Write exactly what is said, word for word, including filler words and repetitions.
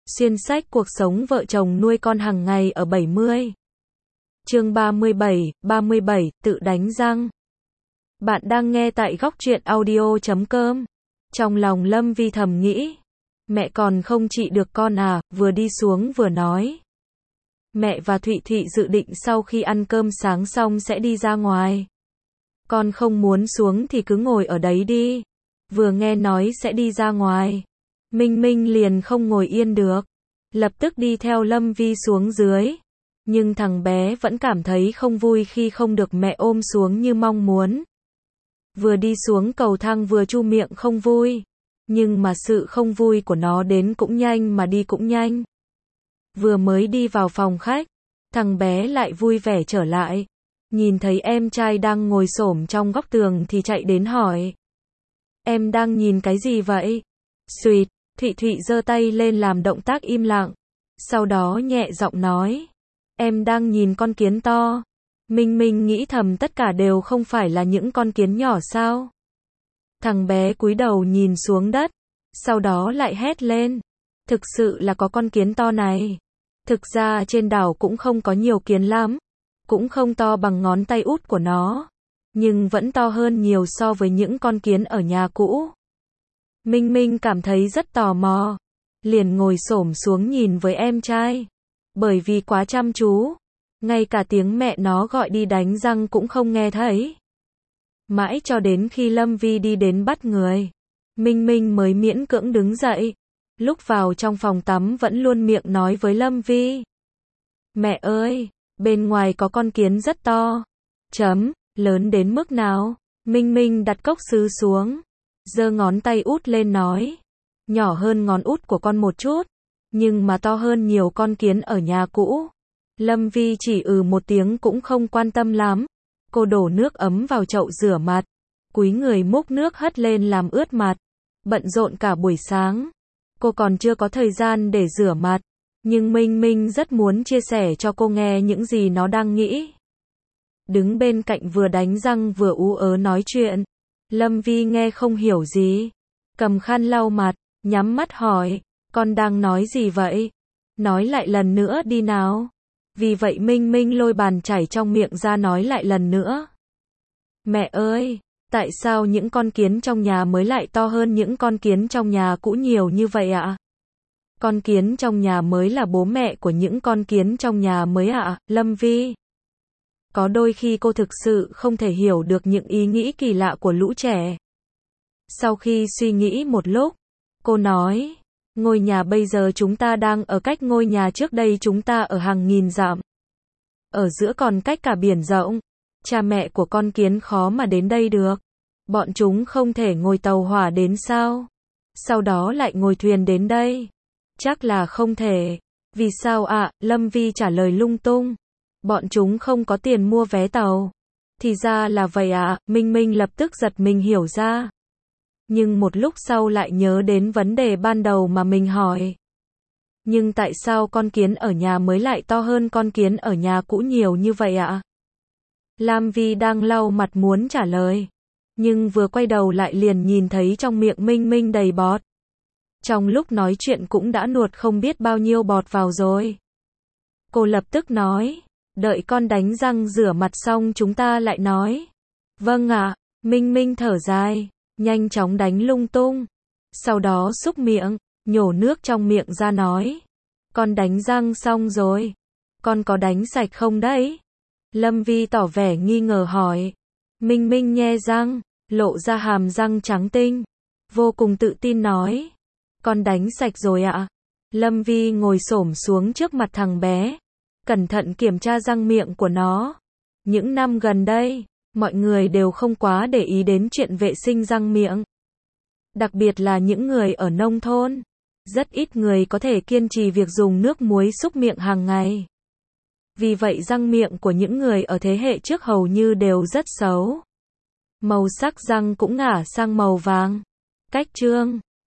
Xuyên sách cuộc sống vợ chồng nuôi con hàng ngày ở bảy mươi. Chương ba mươi bảy, ba mươi bảy, tự đánh răng. Bạn đang nghe tại góc truyện audio chấm com. Trong lòng Lâm Vi thầm nghĩ, mẹ còn không trị được con à, vừa đi xuống vừa nói. Mẹ và Thụy Thụy dự định sau khi ăn cơm sáng xong sẽ đi ra ngoài. Con không muốn xuống thì cứ ngồi ở đấy đi. Vừa nghe nói sẽ đi ra ngoài, Minh Minh liền không ngồi yên được, lập tức đi theo Lâm Vi xuống dưới. Nhưng thằng bé vẫn cảm thấy không vui khi không được mẹ ôm xuống như mong muốn. Vừa đi xuống cầu thang vừa chu miệng không vui. Nhưng mà sự không vui của nó đến cũng nhanh mà đi cũng nhanh. Vừa mới đi vào phòng khách, thằng bé lại vui vẻ trở lại. Nhìn thấy em trai đang ngồi xổm trong góc tường thì chạy đến hỏi. Em đang nhìn cái gì vậy? Xuyệt, Thụy Thụy giơ tay lên làm động tác im lặng. Sau đó nhẹ giọng nói. Em đang nhìn con kiến to. Minh Minh nghĩ thầm tất cả đều không phải là những con kiến nhỏ sao? Thằng bé cúi đầu nhìn xuống đất. Sau đó lại hét lên. Thực sự là có con kiến to này. Thực ra trên đảo cũng không có nhiều kiến lắm. Cũng không to bằng ngón tay út của nó. Nhưng vẫn to hơn nhiều so với những con kiến ở nhà cũ. Minh Minh cảm thấy rất tò mò. Liền ngồi xổm xuống nhìn với em trai. Bởi vì quá chăm chú. Ngay cả tiếng mẹ nó gọi đi đánh răng cũng không nghe thấy. Mãi cho đến khi Lâm Vi đi đến bắt người. Minh Minh mới miễn cưỡng đứng dậy. Lúc vào trong phòng tắm vẫn luôn miệng nói với Lâm Vi. Mẹ ơi, bên ngoài có con kiến rất to. Chấm, lớn đến mức nào? Minh Minh đặt cốc sứ xuống. Giơ ngón tay út lên nói. Nhỏ hơn ngón út của con một chút. Nhưng mà to hơn nhiều con kiến ở nhà cũ. Lâm Vi chỉ ừ một tiếng cũng không quan tâm lắm. Cô đổ nước ấm vào chậu rửa mặt. Cúi người múc nước hất lên làm ướt mặt. Bận rộn cả buổi sáng. Cô còn chưa có thời gian để rửa mặt. Nhưng Minh Minh rất muốn chia sẻ cho cô nghe những gì nó đang nghĩ. Đứng bên cạnh vừa đánh răng vừa ú ớ nói chuyện. Lâm Vi nghe không hiểu gì. Cầm khăn lau mặt, nhắm mắt hỏi. Con đang nói gì vậy? Nói lại lần nữa đi nào. Vì vậy Minh Minh lôi bàn chải trong miệng ra nói lại lần nữa. Mẹ ơi, tại sao những con kiến trong nhà mới lại to hơn những con kiến trong nhà cũ nhiều như vậy ạ? Con kiến trong nhà mới là bố mẹ của những con kiến trong nhà mới ạ, Lâm Vi. Có đôi khi cô thực sự không thể hiểu được những ý nghĩ kỳ lạ của lũ trẻ. Sau khi suy nghĩ một lúc, cô nói, ngôi nhà bây giờ chúng ta đang ở cách ngôi nhà trước đây chúng ta ở hàng nghìn dặm. Ở giữa còn cách cả biển rộng. Cha mẹ của con kiến khó mà đến đây được. Bọn chúng không thể ngồi tàu hỏa đến sao? Sau đó lại ngồi thuyền đến đây. Chắc là không thể. Vì sao ạ? À? Lâm Vi trả lời lung tung. Bọn chúng không có tiền mua vé tàu. Thì ra là vậy ạ. À? Minh Minh lập tức giật mình hiểu ra. Nhưng một lúc sau lại nhớ đến vấn đề ban đầu mà mình hỏi. Nhưng tại sao con kiến ở nhà mới lại to hơn con kiến ở nhà cũ nhiều như vậy ạ? À? Lam Vi đang lau mặt muốn trả lời. Nhưng vừa quay đầu lại liền nhìn thấy trong miệng Minh Minh đầy bọt. Trong lúc nói chuyện cũng đã nuốt không biết bao nhiêu bọt vào rồi. Cô lập tức nói. Đợi con đánh răng rửa mặt xong chúng ta lại nói. Vâng ạ. Minh Minh thở dài. Nhanh chóng đánh lung tung. Sau đó xúc miệng. Nhổ nước trong miệng ra nói. Con đánh răng xong rồi. Con có đánh sạch không đấy? Lâm Vi tỏ vẻ nghi ngờ hỏi. Minh Minh nhe răng. Lộ ra hàm răng trắng tinh. Vô cùng tự tin nói. Con đánh sạch rồi ạ. Lâm Vi ngồi xổm xuống trước mặt thằng bé. Cẩn thận kiểm tra răng miệng của nó. Những năm gần đây, mọi người đều không quá để ý đến chuyện vệ sinh răng miệng. Đặc biệt là những người ở nông thôn. Rất ít người có thể kiên trì việc dùng nước muối súc miệng hàng ngày. Vì vậy răng miệng của những người ở thế hệ trước hầu như đều rất xấu. Màu sắc răng cũng ngả sang màu vàng. Cách chương